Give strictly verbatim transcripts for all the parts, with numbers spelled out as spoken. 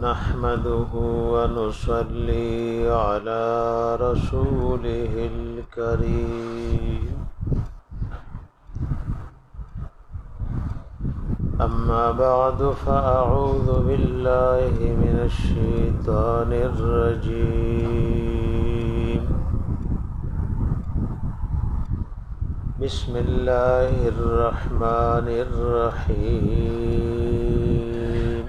نحمده ونصلي على رسوله الكريم أما بعد فأعوذ بالله من الشيطان الرجيم بسم الله الرحمن الرحيم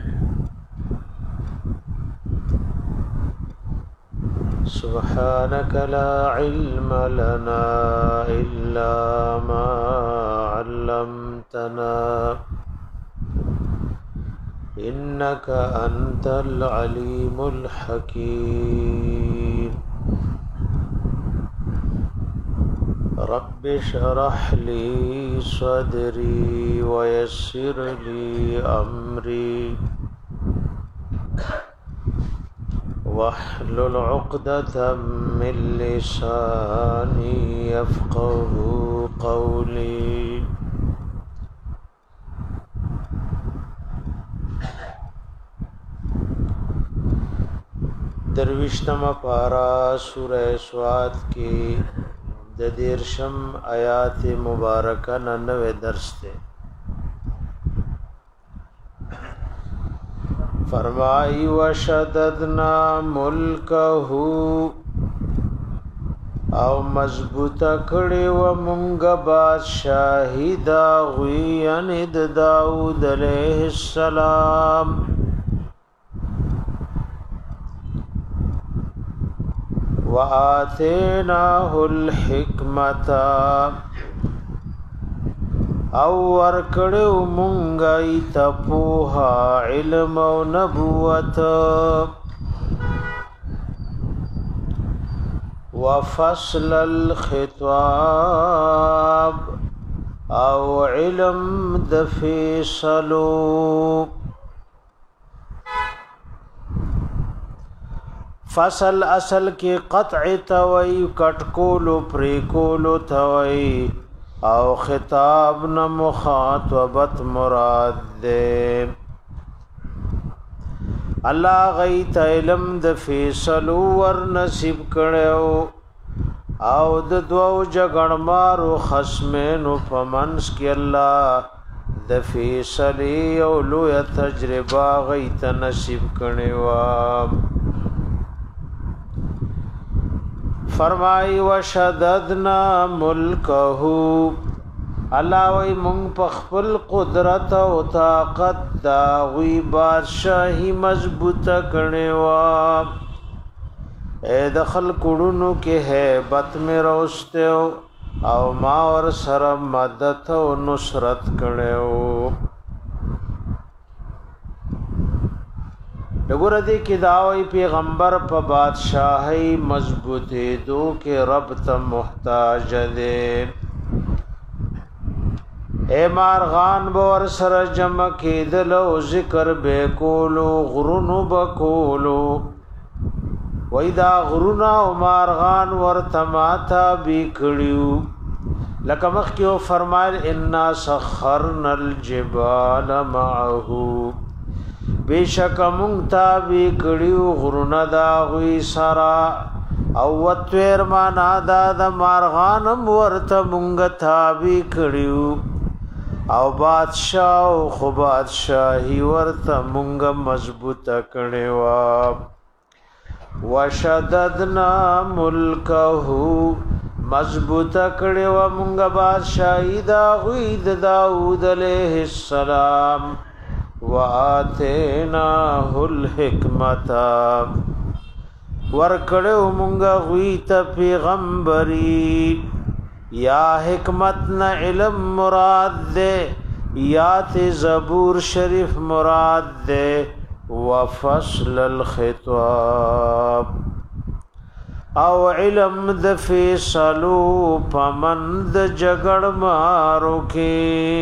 سبحانك لا علم لنا إلا ما علمتنا إنك أنت العليم الحكيم رب اشرح لي صدري ويسر لي أمري واحلل عقدة من لساني يفقه قولي درویشتم پارا سورہ سواد کی ددیرشم آیات مبارکہ ننوے درس تے فرمائی وشددنا ملکہ او مضبوط کڑی و منگ بادشاہی داغوی یند داود علیہ السلام وآتیناه الحکمت او ورکڑو منگای تپوها علم و نبوت وفصل الخطاب او علم دفیصلو فصل اصل کی قطع توئی کٹکولو پریکولو توئی او خطاب نہ مخاطبت مراد دے اللہ غیت علم د فیصلو ور نصیب کړو او د دوو جګړمارو خصمینو پمنس کې الله د فیصلې او لوی تجربه غیت نصیب کړو فرمائی وشددنا ملکہو اللہ وی منگ پخپل قدرت و طاقت داغوی بادشاہی مضبوط کرنے وام اے دخل کڑنو کے حیبت میں روستے ہو او ما ور سر مدد و نصرت کرنے ہو لګور دې کې داوی پیغمبر په بادشاہي مضبوطه دو کې رب ته محتاج دې اے مارغان بور سر جمع کېدل او ذکر به کولو غرونو بکولو وېدا غرونا او مارغان ورته ماتا بي کړیو لکه مخ کې فرمایل ان سخرنا الجبال معه بیشک مونتا بی کڑیو غرنا دا غوی سرا او وطویر مانا دا دا مارغانم ورطا مونگتا بی کڑیو او بادشاہ او خو بادشاہی ورطا مونگ مضبوط کڑیوا وشددنا ملکہو مضبوط کڑیوا مونگ بادشاہی دا غوی دا داود علیہ السلام وآتیناه الحکمت ورکڑو منگا غویت پیغمبری یا حکمت نا علم مراد دے یا تی زبور شریف مراد دے وفصل الخطاب او علم د فیصلو پمند جگڑ مارو کی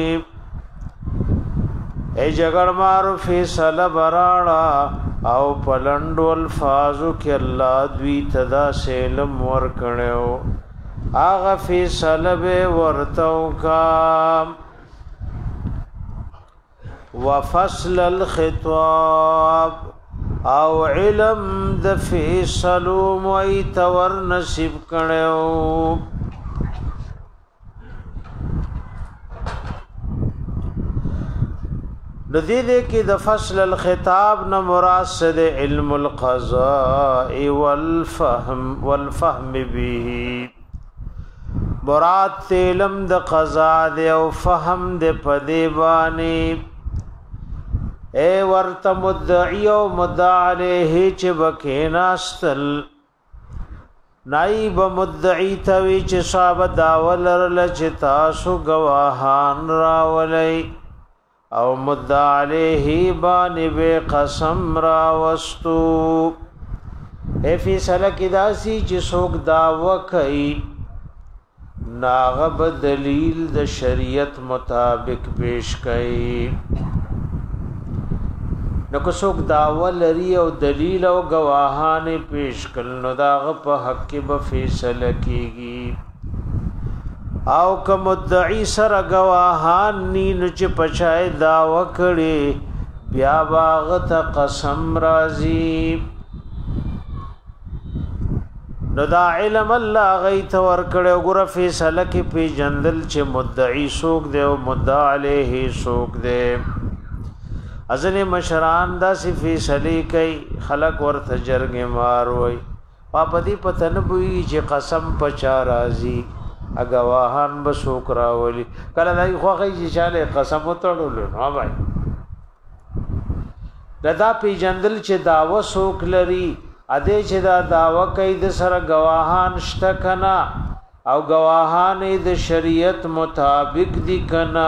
اے جگڑ مارو فیصلہ براڑا او پلندو الفاظو کی اللہ دوی تدا سیلم ورکنیو آغا فیصلہ بے ورتو کام وفصل الخطاب او علم د فیصلو موي تور نصیب کړو د دې دې کې د فصل الخطاب نه مراد علم القضاء والفهم والفهم به مراد علم د قضاء دی او فهم د پدې باندې اے ورته مدعی او مدعا علیه چې بکیناستل نائب مدعی توی چې صاحب داولر لچ تاسو گواهان راولای او مدعا علیه باندې به قسم راوستو اے فیصله کې داسي چې څوک داوا کوي ناغب دلیل د شریعت مطابق پیش کړي نو کو څوک داوا لري او دلیل او گواهان پیش کړي نو داغه په حق کې به فیصله کیږي او که مدعی سره گواهان نی نو چې پچای داوا کړي بیا باغ ته قسم راځي نو دا علم الله غي تور کړه ګره فیصله کې پی جندل چې مدعی سوق دی او مدعا علیه سوق دی ازنه مشران دا سی فیصله کوي خلق ورته جرګه مار وای پاپدی پتن بوئی چې قسم پچا راځي اګواهان بسوک راولي کله دای خوږی چې چاله قسم وتړل نو بھائی دا پی جندل چې داوا سوک لري اده چې دا داوا کوي د سره گواهان شته کنا او گواهان د شریعت مطابق دي کنا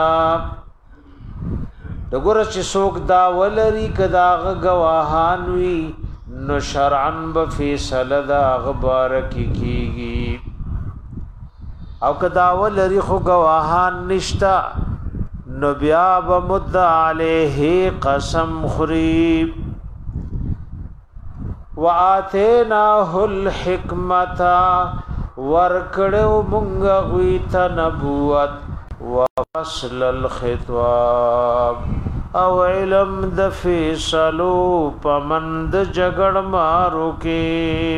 دغه چې څوک دا ولري کدا گواهان وي نو شرعاً به فیصله دا غبار کیږي او کدا ولري خو گواهان نشتا نو بیا به مدعا علیه قسم خری وآتیناه الحکمت ورکړو مونږ غوی ته نبوت وفصل الخطاب او علم د فیصلو پمند جګړ مارو کې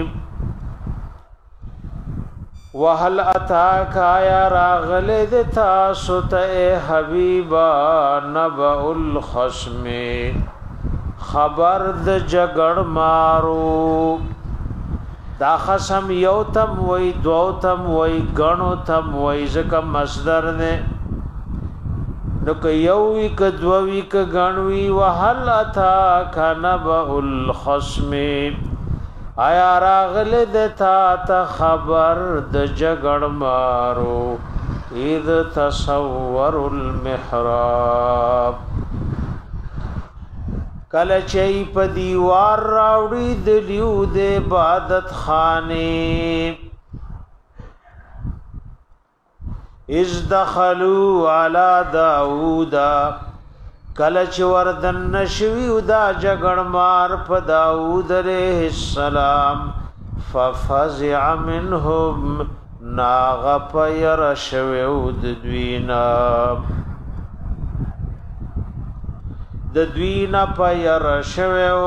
وهل اتاک آیا راغله د تاسو ته حبیبا نبأ الخصم خبر د جګړ مارو دا خصم یو تم وای دو تم وای غنو تم وای زکه مصدر نه نو ک یو یک دو یک غنوی وهل اتا کنبه الخصم آیا راغله د تا ته خبر د جګړ مارو اذ تصور المحراب کله چې په دیوار راوړي د لیو د عبادت خانه از دخلوا علی داوود کله چې وردن نشوي دا جګړمار په داوود علیہ السلام ففزع منهم ناغپیر شوود دوینا د دوینا پیر شوو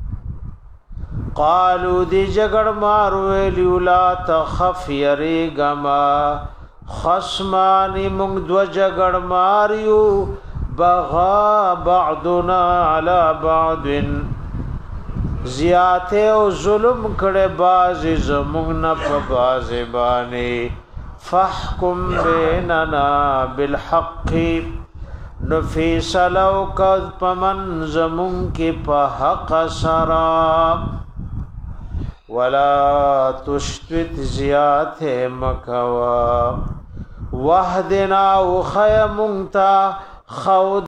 قالو دی جګړ مار ویلو لا تخف یریګما خصمان مونږ دو جګړ ماریو بغا بعضنا علی بعض زیاته او ظلم کړه باز زمونږ نه په باز باندې فحکم بیننا بالحق نفیصلو کد پمن زمون کی پا حق سرا ولا تشتت زیات مکوا وحدنا وخیمونتا خود